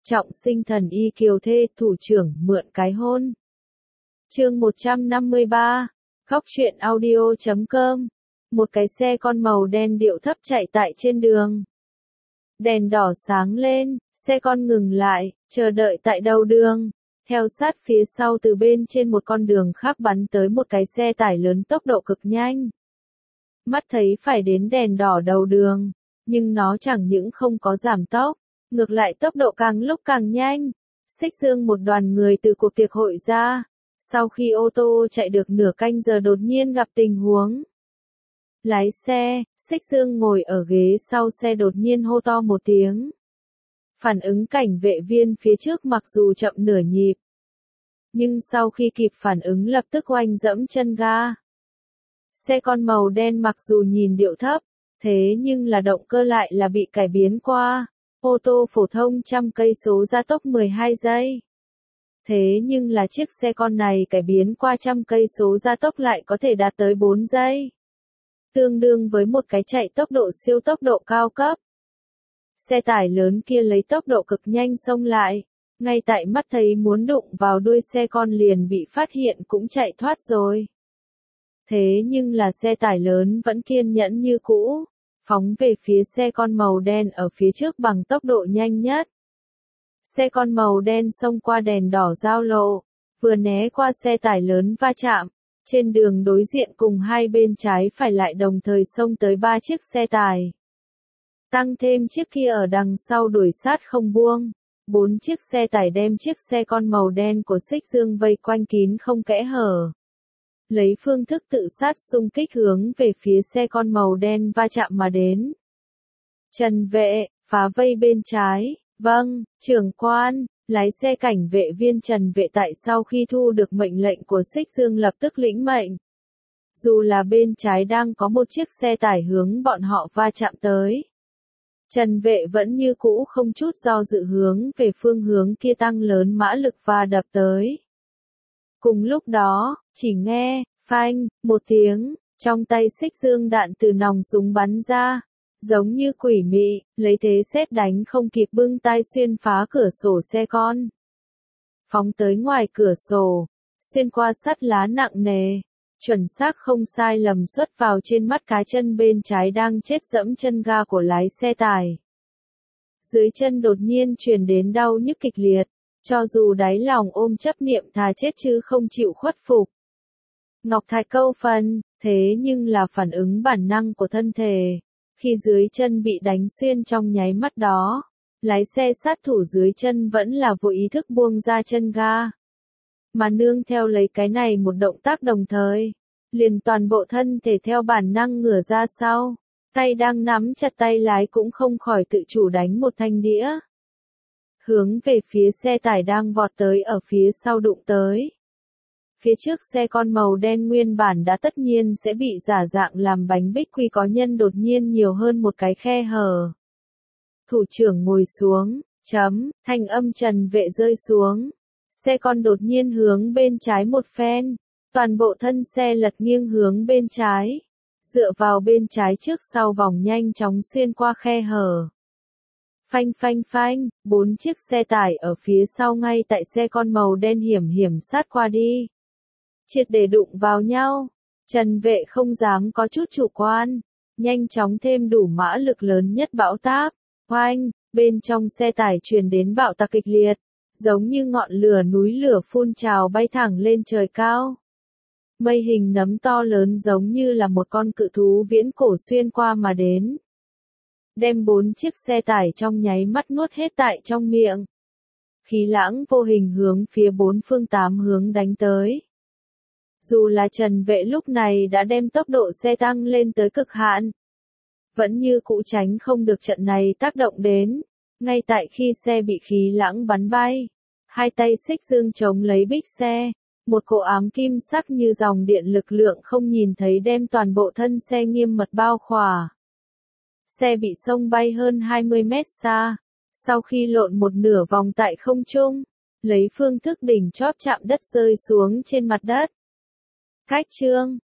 Trọng sinh thần y kiều thê, thủ trưởng mượn cái hôn. Chương 153, Góc truyện audio.com. Một cái xe con màu đen điệu thấp chạy tại trên đường. Đèn đỏ sáng lên, xe con ngừng lại, chờ đợi tại đầu đường. Theo sát phía sau từ bên trên một con đường khác bắn tới một cái xe tải lớn tốc độ cực nhanh. Mắt thấy phải đến đèn đỏ đầu đường, nhưng nó chẳng những không có giảm tốc, ngược lại tốc độ càng lúc càng nhanh. Xích Dương một đoàn người từ cuộc tiệc hội ra, sau khi ô tô chạy được nửa canh giờ đột nhiên gặp tình huống. Lái xe, Xích Dương ngồi ở ghế sau xe đột nhiên hô to một tiếng. Phản ứng cảnh vệ viên phía trước mặc dù chậm nửa nhịp, nhưng sau khi kịp phản ứng lập tức oanh dẫm chân ga. Xe con màu đen mặc dù nhìn điệu thấp, thế nhưng là động cơ lại là bị cải biến qua. Ô tô phổ thông trăm cây số gia tốc 12 giây. Thế nhưng là chiếc xe con này cải biến qua trăm cây số gia tốc lại có thể đạt tới 4 giây. Tương đương với một cái chạy tốc độ siêu tốc độ cao cấp. Xe tải lớn kia lấy tốc độ cực nhanh xông lại, ngay tại mắt thấy muốn đụng vào đuôi xe con liền bị phát hiện cũng chạy thoát rồi. Thế nhưng là xe tải lớn vẫn kiên nhẫn như cũ, phóng về phía xe con màu đen ở phía trước bằng tốc độ nhanh nhất. Xe con màu đen xông qua đèn đỏ giao lộ, vừa né qua xe tải lớn va chạm, trên đường đối diện cùng hai bên trái phải lại đồng thời xông tới 3 chiếc xe tải. Tăng thêm chiếc kia ở đằng sau đuổi sát không buông, 4 chiếc xe tải đem chiếc xe con màu đen của Xích Dương vây quanh kín không kẽ hở. Lấy phương thức tự sát xung kích hướng về phía xe con màu đen va chạm mà đến. Trần Vệ, phá vây bên trái, vâng, trưởng quan, lái xe cảnh vệ viên Trần Vệ tại sau khi thu được mệnh lệnh của Xích Dương lập tức lĩnh mệnh. Dù là bên trái đang có một chiếc xe tải hướng bọn họ va chạm tới. Trần Vệ vẫn như cũ không chút do dự hướng về phương hướng kia tăng lớn mã lực và đập tới. Cùng lúc đó, chỉ nghe, phanh, một tiếng, trong tay Xích Dương đạn từ nòng súng bắn ra, giống như quỷ mị, lấy thế sét đánh không kịp bưng tay xuyên phá cửa sổ xe con. Phóng tới ngoài cửa sổ, xuyên qua sắt lá nặng nề, chuẩn xác không sai lầm xuất vào trên mắt cá chân bên trái đang chết dẫm chân ga của lái xe tải. Dưới chân đột nhiên truyền đến đau nhức kịch liệt. Cho dù đáy lòng ôm chấp niệm thà chết chứ không chịu khuất phục. Ngọc Thạch câu phần, thế nhưng là phản ứng bản năng của thân thể. Khi dưới chân bị đánh xuyên trong nháy mắt đó, lái xe sát thủ dưới chân vẫn là vô ý thức buông ra chân ga. Mà nương theo lấy cái này một động tác đồng thời, liền toàn bộ thân thể theo bản năng ngửa ra sau, tay đang nắm chặt tay lái cũng không khỏi tự chủ đánh một thanh đĩa. Hướng về phía xe tải đang vọt tới ở phía sau đụng tới. Phía trước xe con màu đen nguyên bản đã tất nhiên sẽ bị giả dạng làm bánh bích quy có nhân đột nhiên nhiều hơn một cái khe hở. Thủ trưởng ngồi xuống, thanh âm Trần Vệ rơi xuống. Xe con đột nhiên hướng bên trái một phen, toàn bộ thân xe lật nghiêng hướng bên trái, dựa vào bên trái trước sau vòng nhanh chóng xuyên qua khe hở. Phanh phanh phanh, 4 chiếc xe tải ở phía sau ngay tại xe con màu đen hiểm sát qua đi. Triệt để đụng vào nhau, Trần Vệ không dám có chút chủ quan, nhanh chóng thêm đủ mã lực lớn nhất bão táp. Oanh, bên trong xe tải truyền đến bạo tạc kịch liệt, giống như ngọn lửa núi lửa phun trào bay thẳng lên trời cao. Mây hình nấm to lớn giống như là một con cự thú viễn cổ xuyên qua mà đến. Đem 4 chiếc xe tải trong nháy mắt nuốt hết tại trong miệng. Khí lãng vô hình hướng phía 4 phương 8 hướng đánh tới. Dù là Trần Vệ lúc này đã đem tốc độ xe tăng lên tới cực hạn, vẫn như cũ tránh không được trận này tác động đến. Ngay tại khi xe bị khí lãng bắn bay, hai tay Xích Dương chống lấy bích xe, một cỗ ám kim sắc như dòng điện lực lượng không nhìn thấy đem toàn bộ thân xe nghiêm mật bao khỏa. Xe bị xông bay hơn 20 mét xa, sau khi lộn một nửa vòng tại không trung, lấy phương thức đỉnh chóp chạm đất rơi xuống trên mặt đất. Cách chương,